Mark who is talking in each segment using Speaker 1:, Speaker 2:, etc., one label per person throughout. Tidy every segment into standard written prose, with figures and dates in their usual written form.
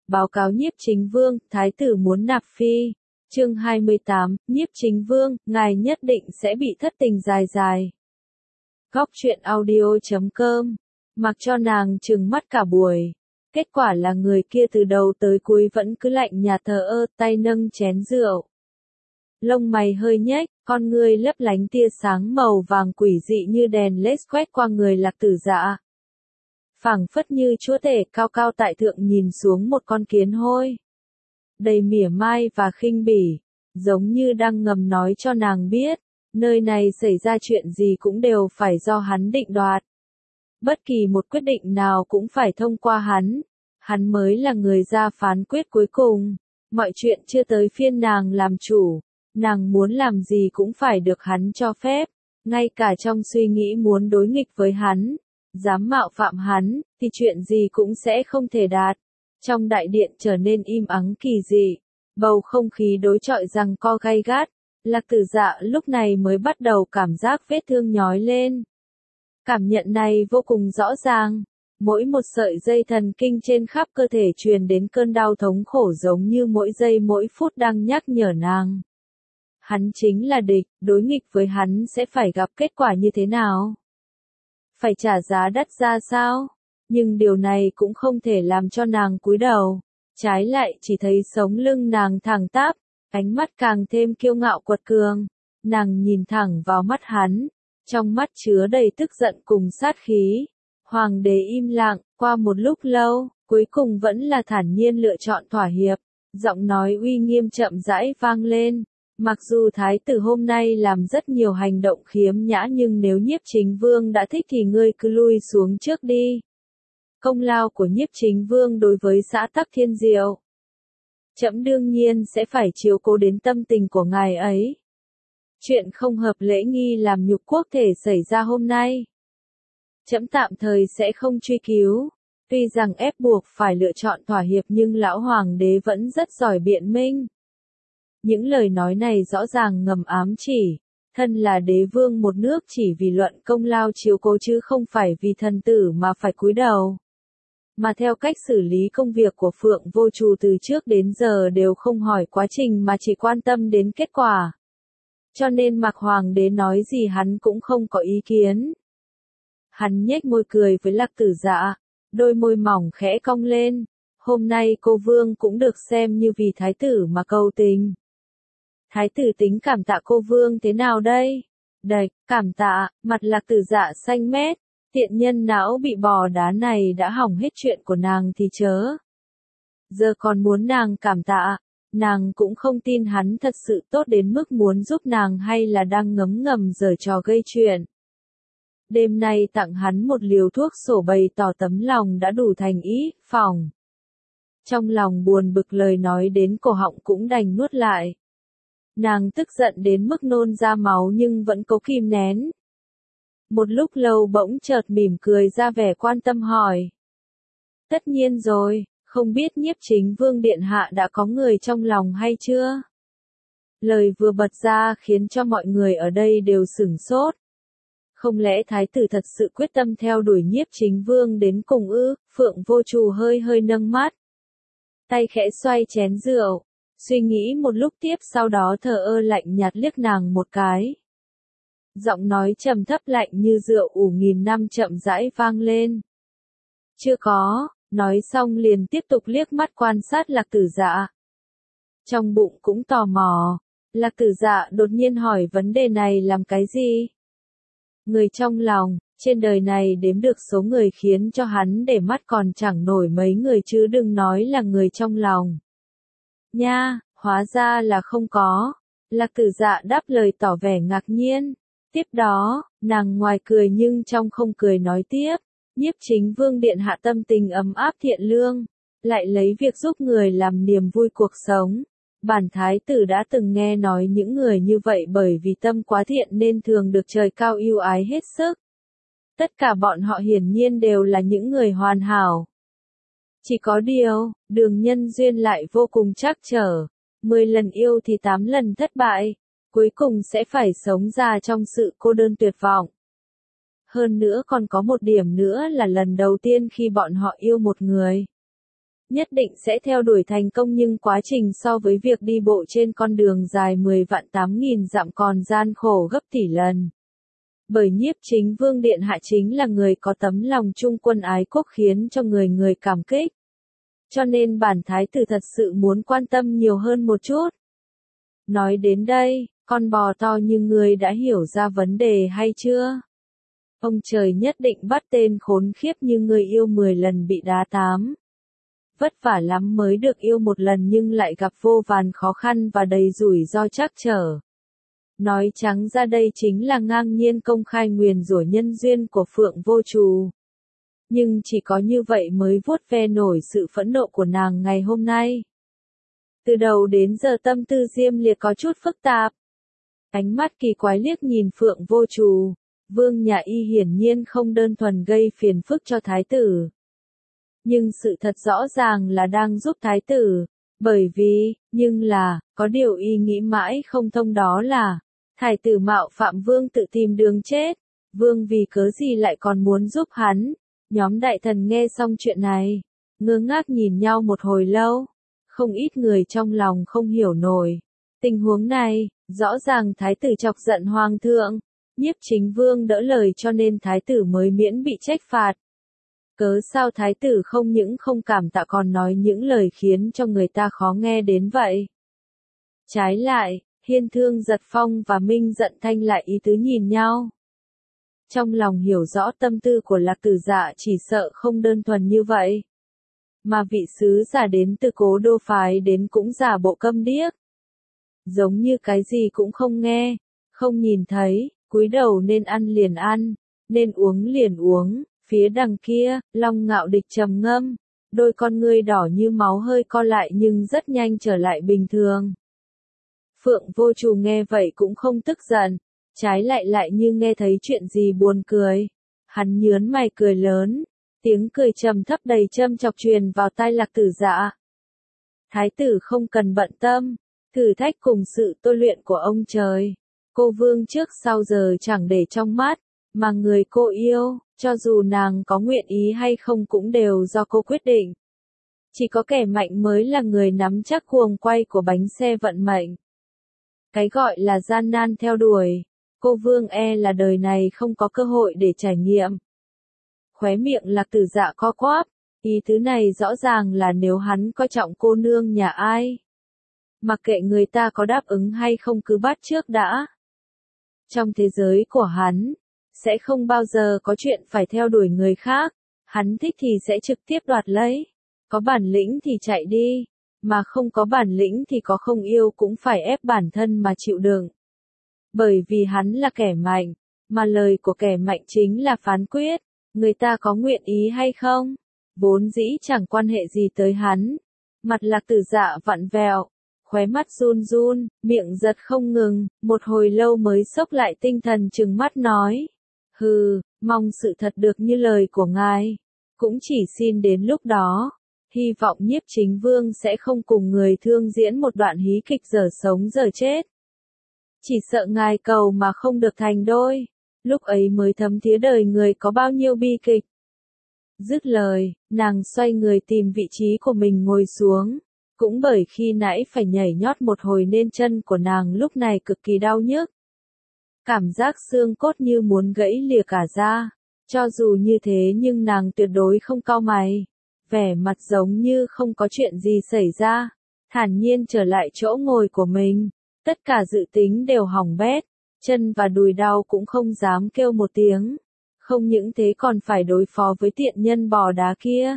Speaker 1: Báo cáo nhiếp chính vương, thái tử muốn nạp phi. Chương 28, nhiếp chính vương, ngài nhất định sẽ bị thất tình dài dài. Góc truyện audio.com. Mặc cho nàng trừng mắt cả buổi. Kết quả là người kia từ đầu tới cuối vẫn cứ lạnh nhạt thờ ơ, tay nâng chén rượu. Lông mày hơi nhếch, con ngươi lấp lánh tia sáng màu vàng quỷ dị như đèn led quét qua người Lạc Tử Dạ. Phảng phất như chúa tể cao cao tại thượng nhìn xuống một con kiến hôi. Đầy mỉa mai và khinh bỉ, giống như đang ngầm nói cho nàng biết, nơi này xảy ra chuyện gì cũng đều phải do hắn định đoạt. Bất kỳ một quyết định nào cũng phải thông qua hắn mới là người ra phán quyết cuối cùng. Mọi chuyện chưa tới phiên nàng làm chủ, nàng muốn làm gì cũng phải được hắn cho phép, ngay cả trong suy nghĩ muốn đối nghịch với hắn, dám mạo phạm hắn, thì chuyện gì cũng sẽ không thể đạt. Trong đại điện trở nên im ắng kỳ dị, bầu không khí đối chọi giằng co gay gắt. Lạc Tử Dạ lúc này mới bắt đầu cảm giác vết thương nhói lên. Cảm nhận này vô cùng rõ ràng, mỗi một sợi dây thần kinh trên khắp cơ thể truyền đến cơn đau thống khổ giống như mỗi giây mỗi phút đang nhắc nhở nàng. Hắn chính là địch, đối nghịch với hắn sẽ phải gặp kết quả như thế nào? Phải trả giá đắt ra sao? Nhưng điều này cũng không thể làm cho nàng cúi đầu. Trái lại chỉ thấy sống lưng nàng thẳng tắp, ánh mắt càng thêm kiêu ngạo quật cường. Nàng nhìn thẳng vào mắt hắn, trong mắt chứa đầy tức giận cùng sát khí. Hoàng đế im lặng, qua một lúc lâu, cuối cùng vẫn là thản nhiên lựa chọn thỏa hiệp. Giọng nói uy nghiêm chậm rãi vang lên. Mặc dù thái tử hôm nay làm rất nhiều hành động khiếm nhã nhưng nếu nhiếp chính vương đã thích thì ngươi cứ lui xuống trước đi. Công lao của nhiếp chính vương đối với xã tắc thiên diệu, trẫm đương nhiên sẽ phải chiếu cố đến tâm tình của ngài ấy. Chuyện không hợp lễ nghi làm nhục quốc thể xảy ra hôm nay, trẫm tạm thời sẽ không truy cứu. Tuy rằng ép buộc phải lựa chọn thỏa hiệp nhưng lão hoàng đế vẫn rất giỏi biện minh. Những lời nói này rõ ràng ngầm ám chỉ, thân là đế vương một nước chỉ vì luận công lao chiếu cố chứ không phải vì thần tử mà phải cúi đầu. Mà theo cách xử lý công việc của Phượng Vô Trù từ trước đến giờ đều không hỏi quá trình mà chỉ quan tâm đến kết quả. Cho nên mặc hoàng đế nói gì hắn cũng không có ý kiến. Hắn nhếch môi cười với Lạc Tử Dạ, đôi môi mỏng khẽ cong lên. Hôm nay cô vương cũng được xem như vì thái tử mà cầu tình. Thái tử tính cảm tạ cô vương thế nào đây? Đạch, cảm tạ, mặt Lạc Tử Dạ xanh mét. Tiện nhân não bị bò đá này đã hỏng hết chuyện của nàng thì chớ. Giờ còn muốn nàng cảm tạ, nàng cũng không tin hắn thật sự tốt đến mức muốn giúp nàng hay là đang ngấm ngầm giở trò gây chuyện. Đêm nay tặng hắn một liều thuốc sổ bày tỏ tấm lòng đã đủ thành ý, phòng. Trong lòng buồn bực lời nói đến cổ họng cũng đành nuốt lại. Nàng tức giận đến mức nôn ra máu nhưng vẫn cố kìm nén. Một lúc lâu bỗng chợt mỉm cười ra vẻ quan tâm hỏi. Tất nhiên rồi, không biết nhiếp chính vương điện hạ đã có người trong lòng hay chưa? Lời vừa bật ra khiến cho mọi người ở đây đều sửng sốt. Không lẽ thái tử thật sự quyết tâm theo đuổi nhiếp chính vương đến cùng ư? Phượng Vô Trù hơi hơi nâng mắt. Tay khẽ xoay chén rượu, suy nghĩ một lúc tiếp sau đó thờ ơ lạnh nhạt liếc nàng một cái. Giọng nói trầm thấp lạnh như rượu ủ nghìn năm chậm rãi vang lên. Chưa có, nói xong liền tiếp tục liếc mắt quan sát Lạc Tử Dạ. Trong bụng cũng tò mò, Lạc Tử Dạ đột nhiên hỏi vấn đề này làm cái gì? Người trong lòng, trên đời này đếm được số người khiến cho hắn để mắt còn chẳng nổi mấy người chứ đừng nói là người trong lòng. Nha, hóa ra là không có. Lạc Tử Dạ đáp lời tỏ vẻ ngạc nhiên. Tiếp đó, nàng ngoài cười nhưng trong không cười nói tiếp, nhiếp chính vương điện hạ tâm tình ấm áp thiện lương, lại lấy việc giúp người làm niềm vui cuộc sống. Bản thái tử đã từng nghe nói những người như vậy bởi vì tâm quá thiện nên thường được trời cao ưu ái hết sức. Tất cả bọn họ hiển nhiên đều là những người hoàn hảo. Chỉ có điều, đường nhân duyên lại vô cùng trắc trở, 10 lần yêu thì 8 lần thất bại. Cuối cùng sẽ phải sống ra trong sự cô đơn tuyệt vọng. Hơn nữa còn có một điểm nữa là lần đầu tiên khi bọn họ yêu một người. nhất định sẽ theo đuổi thành công, nhưng quá trình so với việc đi bộ trên con đường dài 10 vạn 8.000 dặm còn gian khổ gấp tỷ lần. Bởi Nhiếp Chính Vương Điện Hạ chính là người có tấm lòng trung quân ái quốc khiến cho người người cảm kích. Cho nên bản thái tử thật sự muốn quan tâm nhiều hơn một chút. Nói đến đây, con bò to như ngươi đã hiểu ra vấn đề hay chưa? Ông trời nhất định bắt tên khốn khiếp như ngươi yêu 10 lần bị đá 8. Vất vả lắm mới được yêu một lần nhưng lại gặp vô vàn khó khăn và đầy rủi ro trắc trở. Nói trắng ra đây chính là ngang nhiên công khai nguyền rủa nhân duyên của Phượng Vô Trù. Nhưng chỉ có như vậy mới vuốt ve nổi sự phẫn nộ của nàng ngày hôm nay. Từ đầu đến giờ tâm tư Diêm Liệt có chút phức tạp. Ánh mắt kỳ quái liếc nhìn Phượng Vô Trù, Vương Nhà Y hiển nhiên không đơn thuần gây phiền phức cho thái tử. Nhưng sự thật rõ ràng là đang giúp thái tử, bởi vì, có điều y nghĩ mãi không thông, đó là, thái tử mạo phạm vương tự tìm đường chết, vương vì cớ gì lại còn muốn giúp hắn. Nhóm đại thần nghe xong chuyện này, ngơ ngác nhìn nhau một hồi lâu, không ít người trong lòng không hiểu nổi. Tình huống này, rõ ràng thái tử chọc giận hoàng thượng, Nhiếp Chính Vương đỡ lời cho nên thái tử mới miễn bị trách phạt. Cớ sao thái tử không những không cảm tạ còn nói những lời khiến cho người ta khó nghe đến vậy? Trái lại, Hiên Thương Giật Phong và Minh Giận Thanh lại ý tứ nhìn nhau. Trong lòng hiểu rõ tâm tư của Lạc Tử Dạ chỉ sợ không đơn thuần như vậy. Mà vị sứ giả đến từ Cố Đô phái đến cũng giả bộ câm điếc. Giống như cái gì cũng không nghe, không nhìn thấy, cúi đầu nên ăn liền ăn, nên uống liền uống. Phía đằng kia, Long Ngạo Địch trầm ngâm, đôi con ngươi đỏ như máu hơi co lại nhưng rất nhanh trở lại bình thường. Phượng Vô Trù nghe vậy cũng không tức giận, trái lại như nghe thấy chuyện gì buồn cười. Hắn nhớn mày cười lớn, tiếng cười trầm thấp đầy châm chọc truyền vào tai Lạc Tử Dạ. Thái tử không cần bận tâm, thử thách cùng sự tôi luyện của ông trời. Cô vương trước sau giờ chẳng để trong mắt, mà người cô yêu, cho dù nàng có nguyện ý hay không cũng đều do cô quyết định. Chỉ có kẻ mạnh mới là người nắm chắc guồng quay của bánh xe vận mệnh. Cái gọi là gian nan theo đuổi, cô vương là đời này không có cơ hội để trải nghiệm. Khóe miệng Lạc Tử Dạ co quắp, ý tứ này rõ ràng là nếu hắn coi trọng cô nương nhà ai. Mặc kệ người ta có đáp ứng hay không cứ bắt trước đã. Trong thế giới của hắn, sẽ không bao giờ có chuyện phải theo đuổi người khác, hắn thích thì sẽ trực tiếp đoạt lấy, có bản lĩnh thì chạy đi, mà không có bản lĩnh thì có không yêu cũng phải ép bản thân mà chịu đựng. Bởi vì hắn là kẻ mạnh, mà lời của kẻ mạnh chính là phán quyết, người ta có nguyện ý hay không, vốn dĩ chẳng quan hệ gì tới hắn. Mặt Lạc Tử Dạ vặn vẹo, khóe mắt run run, miệng giật không ngừng, một hồi lâu mới xốc lại tinh thần trừng mắt nói. Hừ, mong sự thật được như lời của ngài. Cũng chỉ xin đến lúc đó, hy vọng Nhiếp Chính Vương sẽ không cùng người thương diễn một đoạn hí kịch giờ sống giờ chết. Chỉ sợ ngài cầu mà không được thành đôi, lúc ấy mới thấm thía đời người có bao nhiêu bi kịch. Dứt lời, nàng xoay người tìm vị trí của mình ngồi xuống. Cũng bởi khi nãy phải nhảy nhót một hồi nên chân của nàng lúc này cực kỳ đau nhức. Cảm giác xương cốt như muốn gãy lìa cả ra. Cho dù như thế nhưng nàng tuyệt đối không cau mày. Vẻ mặt giống như không có chuyện gì xảy ra. Thản nhiên trở lại chỗ ngồi của mình. Tất cả dự tính đều hỏng bét. Chân và đùi đau cũng không dám kêu một tiếng. Không những thế còn phải đối phó với tiện nhân bò đá kia.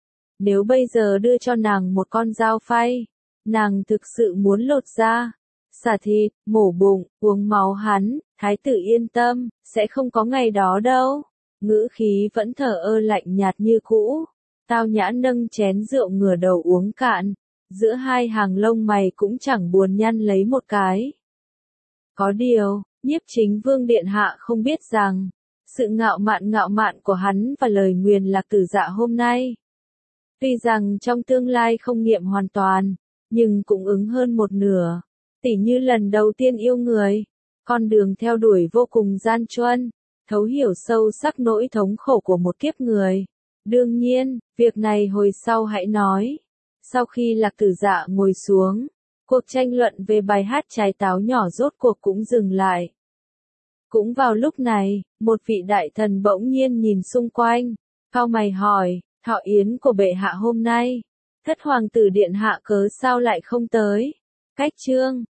Speaker 1: Nếu bây giờ đưa cho nàng một con dao phay, nàng thực sự muốn lột da, xả thịt, mổ bụng, uống máu hắn, thái tử yên tâm, sẽ không có ngày đó đâu. Ngữ khí vẫn thờ ơ lạnh nhạt như cũ. Tao Nhã nâng chén rượu ngửa đầu uống cạn, giữa hai hàng lông mày cũng chẳng buồn nhăn lấy một cái. Có điều, Nhiếp Chính Vương Điện Hạ không biết rằng, sự ngạo mạn của hắn và lời nguyền Lạc Tử Dạ hôm nay. Tuy rằng trong tương lai không nghiệm hoàn toàn, nhưng cũng ứng hơn một nửa. Tỉ như lần đầu tiên yêu người, con đường theo đuổi vô cùng gian truân, thấu hiểu sâu sắc nỗi thống khổ của một kiếp người. Đương nhiên, việc này hồi sau hãy nói. Sau khi Lạc Tử Dạ ngồi xuống, cuộc tranh luận về bài hát trái táo nhỏ rốt cuộc cũng dừng lại. Cũng vào lúc này, một vị đại thần bỗng nhiên nhìn xung quanh, cau mày hỏi, thọ yến của bệ hạ hôm nay, thất hoàng tử điện hạ cớ sao lại không tới? Cách chương